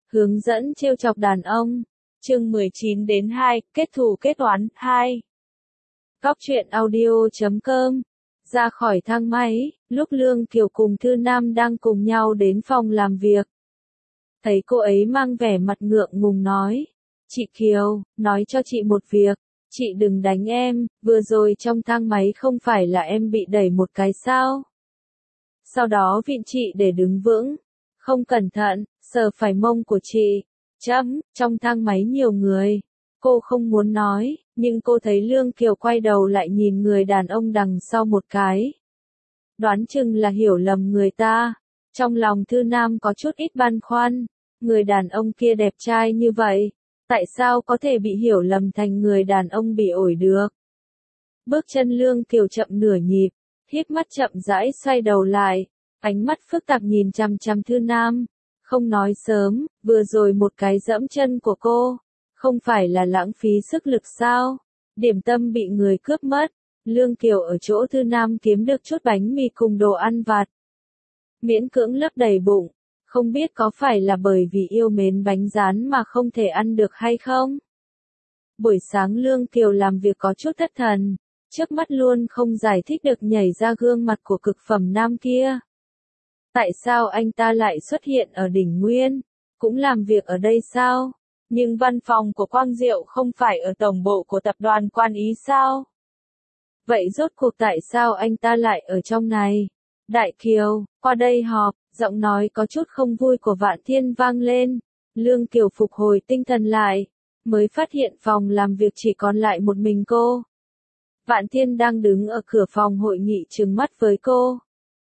Hướng dẫn trêu chọc đàn ông. Chương 19 đến 2, kết thù kết oán 2. Góc truyện audio.com. Ra khỏi thang máy, lúc Lương Kiều cùng Thư Nam đang cùng nhau đến phòng làm việc. Thấy cô ấy mang vẻ mặt ngượng ngùng nói. Chị Kiều, nói cho chị một việc. Chị đừng đánh em, vừa rồi trong thang máy không phải là em bị đẩy một cái sao? Sau đó vịn chị để đứng vững. Không cẩn thận, sờ phải mông của chị. Trong thang máy nhiều người. Cô không muốn nói, nhưng cô thấy Lương Kiều quay đầu lại nhìn người đàn ông đằng sau một cái. Đoán chừng là hiểu lầm người ta. Trong lòng Thư Nam có chút ít băn khoăn. Người đàn ông kia đẹp trai như vậy. Tại sao có thể bị hiểu lầm thành người đàn ông bị ổi được? Bước chân Lương Kiều chậm nửa nhịp, híp mắt chậm rãi xoay đầu lại, ánh mắt phức tạp nhìn chằm chằm Thư Nam. Không nói sớm, vừa rồi một cái dẫm chân của cô, không phải là lãng phí sức lực sao? Điểm tâm bị người cướp mất, Lương Kiều ở chỗ Thư Nam kiếm được chút bánh mì cùng đồ ăn vặt. Miễn cưỡng lấp đầy bụng. Không biết có phải là bởi vì yêu mến bánh rán mà không thể ăn được hay không? Buổi sáng Lương Kiều làm việc có chút thất thần, trước mắt luôn không giải thích được nhảy ra gương mặt của cực phẩm nam kia. Tại sao anh ta lại xuất hiện ở đỉnh Nguyên? Cũng làm việc ở đây sao? Nhưng văn phòng của Quang Diệu không phải ở tổng bộ của tập đoàn Quan Ý sao? Vậy rốt cuộc tại sao anh ta lại ở trong này? Đại Kiều, qua đây họp. Giọng nói có chút không vui của Vạn Thiên vang lên. Lương Kiều phục hồi tinh thần lại, mới phát hiện phòng làm việc chỉ còn lại một mình cô. Vạn Thiên đang đứng ở cửa phòng hội nghị trừng mắt với cô.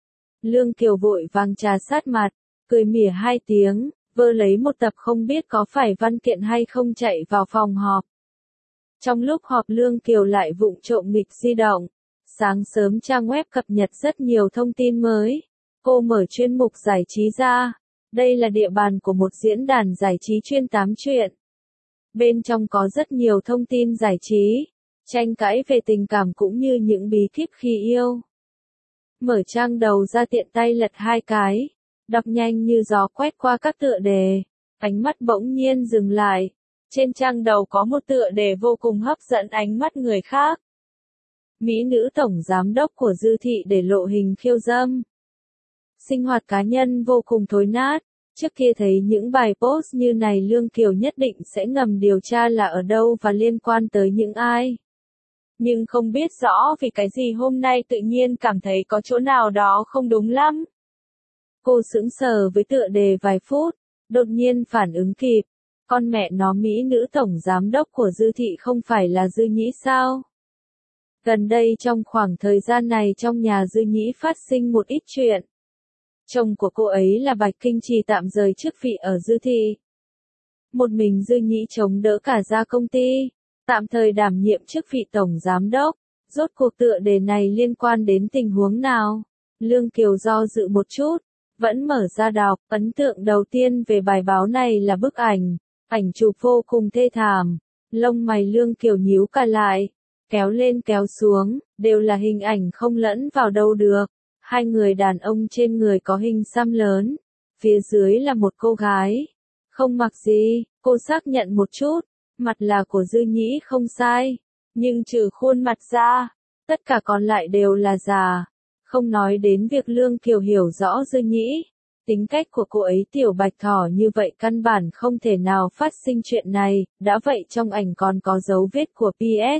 Lương Kiều vội vàng trà sát mặt, cười mỉa hai tiếng, vơ lấy một tập không biết có phải văn kiện hay không chạy vào phòng họp. Trong lúc họp Lương Kiều lại vụng trộm nghịch di động. Sáng sớm trang web cập nhật rất nhiều thông tin mới. Cô mở chuyên mục giải trí ra. Đây là địa bàn của một diễn đàn giải trí chuyên tám chuyện. Bên trong có rất nhiều thông tin giải trí, tranh cãi về tình cảm cũng như những bí kíp khi yêu. Mở trang đầu ra tiện tay lật hai cái, đọc nhanh như gió quét qua các tựa đề, ánh mắt bỗng nhiên dừng lại. Trên trang đầu có một tựa đề vô cùng hấp dẫn ánh mắt người khác. Mỹ nữ tổng giám đốc của Dư Thị để lộ hình khiêu dâm. Sinh hoạt cá nhân vô cùng thối nát. Trước kia thấy những bài post như này Lương Kiều nhất định sẽ ngầm điều tra là ở đâu và liên quan tới những ai. Nhưng không biết rõ vì cái gì hôm nay tự nhiên cảm thấy có chỗ nào đó không đúng lắm. Cô sững sờ với tựa đề vài phút, đột nhiên phản ứng kịp. Con mẹ nó Mỹ nữ tổng giám đốc của Dư Thị không phải là Dư Nhĩ sao? Gần đây trong khoảng thời gian này trong nhà Dư Nhĩ phát sinh một ít chuyện. Chồng của cô ấy là Bạch Kinh Trì tạm rời chức vị ở Dư Thị. Một mình Dư Nhĩ chống đỡ cả gia công ty, tạm thời đảm nhiệm chức vị tổng giám đốc. Rốt cuộc tựa đề này liên quan đến tình huống nào? Lương Kiều do dự một chút, vẫn mở ra đọc. Ấn tượng đầu tiên về bài báo này là bức ảnh chụp vô cùng thê thảm. Lông mày Lương Kiều nhíu cả lại, kéo lên kéo xuống, đều là hình ảnh không lẫn vào đâu được. Hai người đàn ông trên người có hình xăm lớn, phía dưới là một cô gái. Không mặc gì, cô xác nhận một chút, mặt là của Dư Nhĩ không sai, nhưng trừ khuôn mặt ra, tất cả còn lại đều là giả. Không nói đến việc Lương Kiều hiểu rõ Dư Nhĩ, tính cách của cô ấy tiểu bạch thỏ như vậy căn bản không thể nào phát sinh chuyện này, đã vậy trong ảnh còn có dấu vết của PS.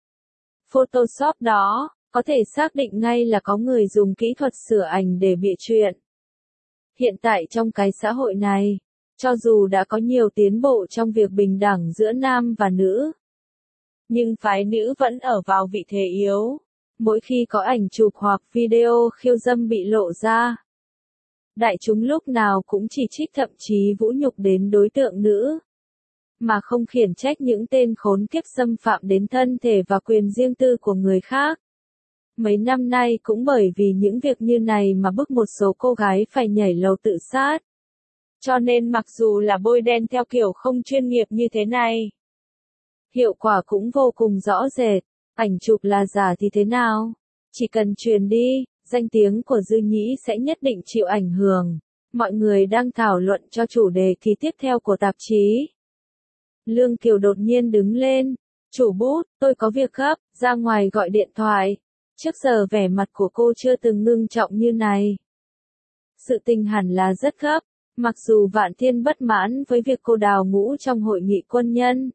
Photoshop đó. Có thể xác định ngay là có người dùng kỹ thuật sửa ảnh để bịa chuyện. Hiện tại trong cái xã hội này, cho dù đã có nhiều tiến bộ trong việc bình đẳng giữa nam và nữ, nhưng phái nữ vẫn ở vào vị thế yếu. Mỗi khi có ảnh chụp hoặc video khiêu dâm bị lộ ra, đại chúng lúc nào cũng chỉ trích thậm chí vũ nhục đến đối tượng nữ, mà không khiển trách những tên khốn kiếp xâm phạm đến thân thể và quyền riêng tư của người khác. Mấy năm nay cũng bởi vì những việc như này mà bức một số cô gái phải nhảy lầu tự sát. Cho nên mặc dù là bôi đen theo kiểu không chuyên nghiệp như thế này, hiệu quả cũng vô cùng rõ rệt. Ảnh chụp là giả thì thế nào? Chỉ cần truyền đi, danh tiếng của Dư Nhĩ sẽ nhất định chịu ảnh hưởng. Mọi người đang thảo luận cho chủ đề kỳ tiếp theo của tạp chí. Lương Kiều đột nhiên đứng lên. Chủ bút, tôi có việc gấp, ra ngoài gọi điện thoại. Trước giờ vẻ mặt của cô chưa từng ngưng trọng như này. Sự tình hẳn là rất gấp, mặc dù Vạn Thiên bất mãn với việc cô đào ngũ trong hội nghị quân nhân.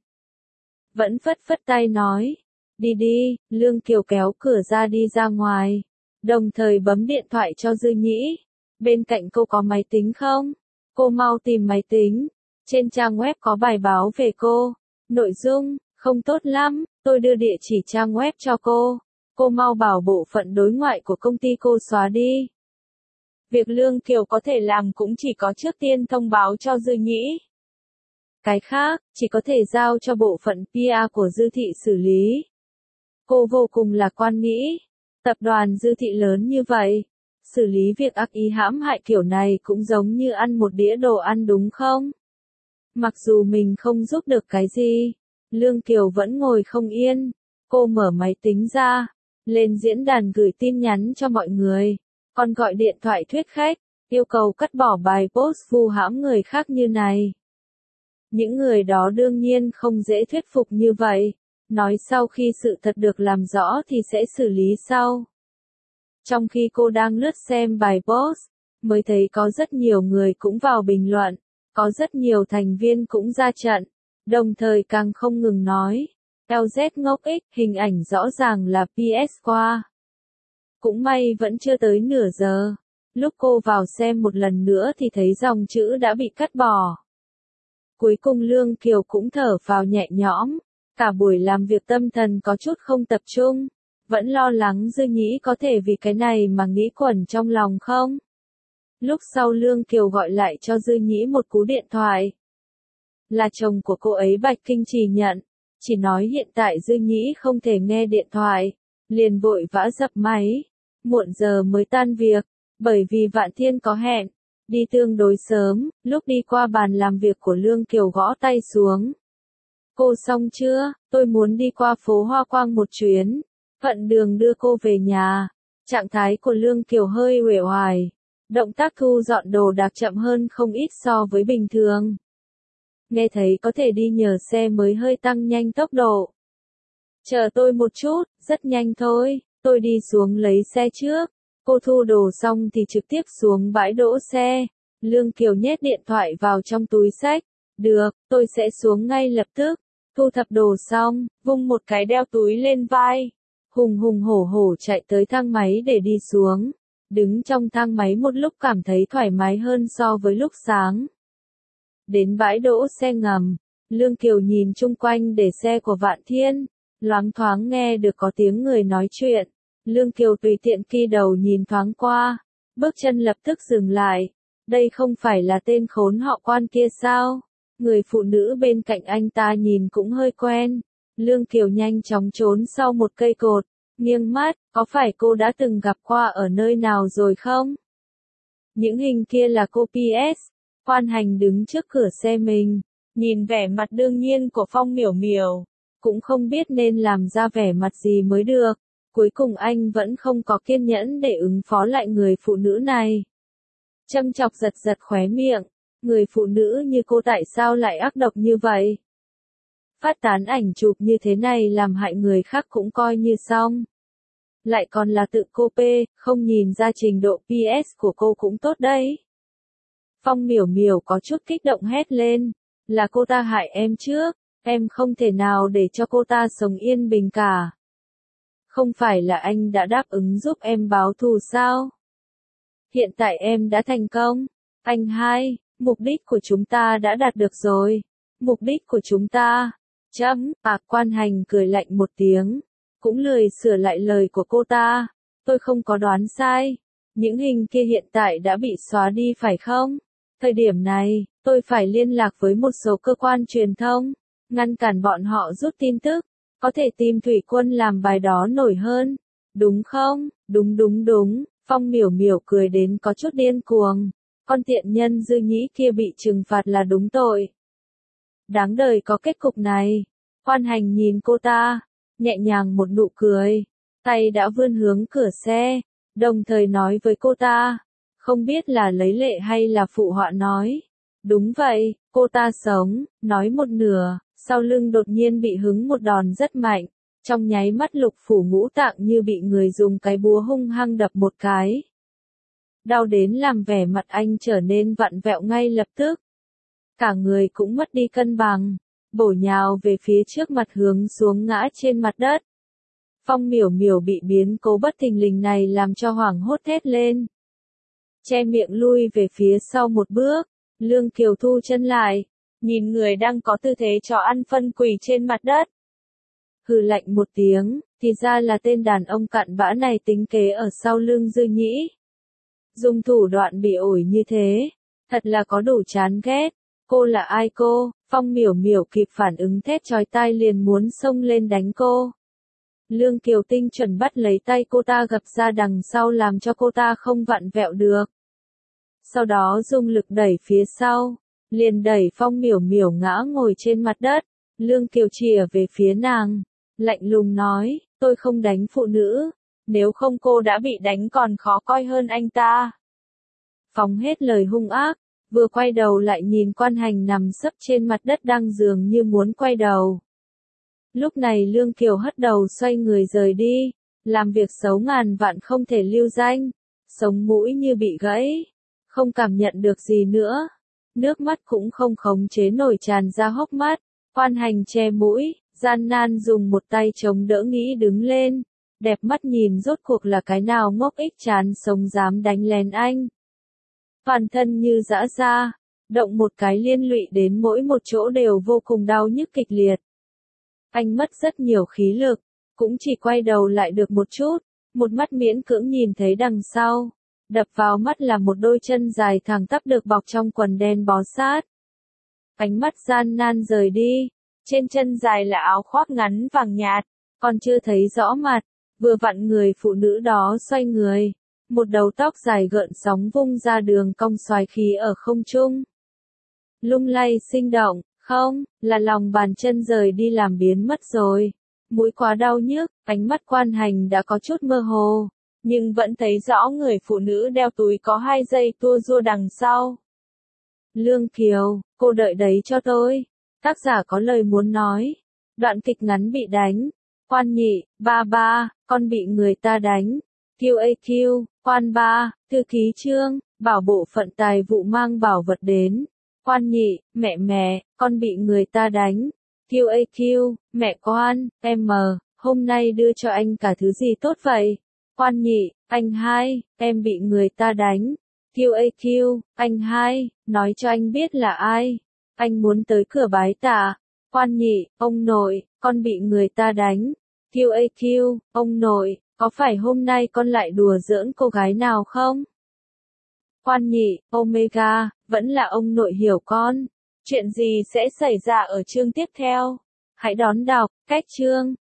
Vẫn phất phất tay nói, đi đi, Lương Kiều kéo cửa ra đi ra ngoài, đồng thời bấm điện thoại cho Dư Nhĩ. Bên cạnh cô có máy tính không? Cô mau tìm máy tính. Trên trang web có bài báo về cô. Nội dung, không tốt lắm, tôi đưa địa chỉ trang web cho cô. Cô mau bảo bộ phận đối ngoại của công ty cô xóa đi. Việc Lương Kiều có thể làm cũng chỉ có trước tiên thông báo cho Dư Nhĩ. Cái khác, chỉ có thể giao cho bộ phận PR của Dư Thị xử lý. Cô vô cùng lạc quan nghĩ, tập đoàn Dư Thị lớn như vậy, xử lý việc ác ý hãm hại kiểu này cũng giống như ăn một đĩa đồ ăn đúng không? Mặc dù mình không giúp được cái gì, Lương Kiều vẫn ngồi không yên. Cô mở máy tính ra, lên diễn đàn gửi tin nhắn cho mọi người, còn gọi điện thoại thuyết khách, yêu cầu cắt bỏ bài post vu hãm người khác như này. Những người đó đương nhiên không dễ thuyết phục như vậy, nói sau khi sự thật được làm rõ thì sẽ xử lý sau. Trong khi cô đang lướt xem bài post, mới thấy có rất nhiều người cũng vào bình luận, có rất nhiều thành viên cũng ra trận, đồng thời càng không ngừng nói, LZ ngốc ích, hình ảnh rõ ràng là PS qua. Cũng may vẫn chưa tới nửa giờ, lúc cô vào xem một lần nữa thì thấy dòng chữ đã bị cắt bỏ. Cuối cùng Lương Kiều cũng thở phào nhẹ nhõm, cả buổi làm việc tâm thần có chút không tập trung, vẫn lo lắng Dư Nhĩ có thể vì cái này mà nghĩ quẩn trong lòng không. Lúc sau Lương Kiều gọi lại cho Dư Nhĩ một cú điện thoại. Là chồng của cô ấy Bạch Kinh Trì nhận, chỉ nói hiện tại Dư Nhĩ không thể nghe điện thoại, liền vội vã dập máy, muộn giờ mới tan việc, bởi vì Vạn Thiên có hẹn, đi tương đối sớm, lúc đi qua bàn làm việc của Lương Kiều gõ tay xuống. Cô xong chưa, tôi muốn đi qua phố Hoa Quang một chuyến, thuận đường đưa cô về nhà. Trạng thái của Lương Kiều hơi uể oải, động tác thu dọn đồ đạc chậm hơn không ít so với bình thường. Nghe thấy có thể đi nhờ xe mới hơi tăng nhanh tốc độ. Chờ tôi một chút, rất nhanh thôi, tôi đi xuống lấy xe trước. Cô thu đồ xong thì trực tiếp xuống bãi đỗ xe. Lương Kiều nhét điện thoại vào trong túi xách. Được, tôi sẽ xuống ngay lập tức. Thu thập đồ xong, vung một cái đeo túi lên vai. Hùng hùng hổ hổ chạy tới thang máy để đi xuống. Đứng trong thang máy một lúc cảm thấy thoải mái hơn so với lúc sáng. Đến bãi đỗ xe ngầm, Lương Kiều nhìn chung quanh để xe của Vạn Thiên. Loáng thoáng nghe được có tiếng người nói chuyện. Lương Kiều tùy tiện kỳ đầu nhìn thoáng qua, bước chân lập tức dừng lại. Đây không phải là tên khốn họ Quan kia sao? Người phụ nữ bên cạnh anh ta nhìn cũng hơi quen. Lương Kiều nhanh chóng trốn sau một cây cột, nghiêng mắt, có phải cô đã từng gặp qua ở nơi nào rồi không? Những hình kia là cô PS. Quan Hành đứng trước cửa xe mình, nhìn vẻ mặt đương nhiên của Phong Miểu Miểu, cũng không biết nên làm ra vẻ mặt gì mới được. Cuối cùng anh vẫn không có kiên nhẫn để ứng phó lại người phụ nữ này. Châm chọc giật giật khóe miệng, người phụ nữ như cô tại sao lại ác độc như vậy? Phát tán ảnh chụp như thế này làm hại người khác cũng coi như xong. Lại còn là tự cô P, không nhìn ra trình độ PS của cô cũng tốt đấy. Phong Miểu Miểu có chút kích động hét lên, là cô ta hại em trước, em không thể nào để cho cô ta sống yên bình cả. Không phải là anh đã đáp ứng giúp em báo thù sao? Hiện tại em đã thành công. Anh hai, mục đích của chúng ta đã đạt được rồi. Mục đích của chúng ta. Quan Hành cười lạnh một tiếng. Cũng lười sửa lại lời của cô ta. Tôi không có đoán sai. Những hình kia hiện tại đã bị xóa đi phải không? Thời điểm này, tôi phải liên lạc với một số cơ quan truyền thông. Ngăn cản bọn họ rút tin tức. Có thể tìm Thủy Quân làm bài đó nổi hơn. Đúng không? Đúng. Phong Miểu Miểu cười đến có chút điên cuồng. Con tiện nhân Dư Nhĩ kia bị trừng phạt là đúng tội. Đáng đời có kết cục này. Quan Hành nhìn cô ta, nhẹ nhàng một nụ cười. Tay đã vươn hướng cửa xe, đồng thời nói với cô ta. Không biết là lấy lệ hay là phụ họa nói. Đúng vậy, cô ta sống, nói một nửa, sau lưng đột nhiên bị hứng một đòn rất mạnh. Trong nháy mắt lục phủ ngũ tạng như bị người dùng cái búa hung hăng đập một cái. Đau đến làm vẻ mặt anh trở nên vặn vẹo ngay lập tức. Cả người cũng mất đi cân bằng, bổ nhào về phía trước mặt hướng xuống ngã trên mặt đất. Phong Miểu Miểu bị biến cố bất thình lình này làm cho hoảng hốt thét lên. Che miệng lui về phía sau một bước, Lương Kiều thu chân lại, nhìn người đang có tư thế cho ăn phân quỳ trên mặt đất. Hừ lạnh một tiếng, thì ra là tên đàn ông cặn bã này tính kế ở sau lưng Dư Nhĩ. Dùng thủ đoạn bị ổi như thế, thật là có đủ chán ghét. Cô là ai cô? Phong Miểu Miểu kịp phản ứng thét chói tai liền muốn xông lên đánh cô. Lương Kiều tinh chuẩn bắt lấy tay cô ta gập ra đằng sau làm cho cô ta không vặn vẹo được. Sau đó dùng lực đẩy phía sau, liền đẩy Phong Miểu Miểu ngã ngồi trên mặt đất. Lương Kiều chìa về phía nàng, lạnh lùng nói, tôi không đánh phụ nữ, nếu không cô đã bị đánh còn khó coi hơn anh ta. Phóng hết lời hung ác, vừa quay đầu lại nhìn Quan Hành nằm sấp trên mặt đất đang dường như muốn quay đầu. Lúc này Lương Kiều hất đầu xoay người rời đi, làm việc xấu ngàn vạn không thể lưu danh, sống mũi như bị gãy, không cảm nhận được gì nữa, nước mắt cũng không khống chế nổi tràn ra hốc mắt. Quan Hành che mũi, gian nan dùng một tay chống đỡ nghĩ đứng lên, đẹp mắt nhìn rốt cuộc là cái nào ngốc ích chán sống dám đánh lén anh. Toàn thân như giã ra, động một cái liên lụy đến mỗi một chỗ đều vô cùng đau nhức kịch liệt. Anh mất rất nhiều khí lực, cũng chỉ quay đầu lại được một chút, một mắt miễn cưỡng nhìn thấy đằng sau. Đập vào mắt là một đôi chân dài thẳng tắp được bọc trong quần đen bó sát. Ánh mắt gian nan rời đi, trên chân dài là áo khoác ngắn vàng nhạt, còn chưa thấy rõ mặt, vừa vặn người phụ nữ đó xoay người. Một đầu tóc dài gợn sóng vung ra đường cong xoài khí ở không trung. Lung lay sinh động, không, là lòng bàn chân rời đi làm biến mất rồi. Mũi quá đau nhức, ánh mắt Quan Hành đã có chút mơ hồ, nhưng vẫn thấy rõ người phụ nữ đeo túi có 2 dây tua rua đằng sau. Lương Kiều, cô đợi đấy cho tôi. Tác giả có lời muốn nói. Đoạn kịch ngắn bị đánh. Quan Nhị, ba, con bị người ta đánh. QAQ, Quan Ba, thư ký Trương, bảo bộ phận tài vụ mang bảo vật đến. Quan Nhị, mẹ, con bị người ta đánh. QAQ, mẹ Quan, hôm nay đưa cho anh cả thứ gì tốt vậy? Quan Nhị, anh Hai, em bị người ta đánh. QAQ, anh Hai, nói cho anh biết là ai. Anh muốn tới cửa bái tạ. Quan Nhị, ông nội, con bị người ta đánh. QAQ, ông nội, có phải hôm nay con lại đùa giỡn cô gái nào không? Quan Nhị, Omega, vẫn là ông nội hiểu con. Chuyện gì sẽ xảy ra ở chương tiếp theo? Hãy đón đọc, cách chương.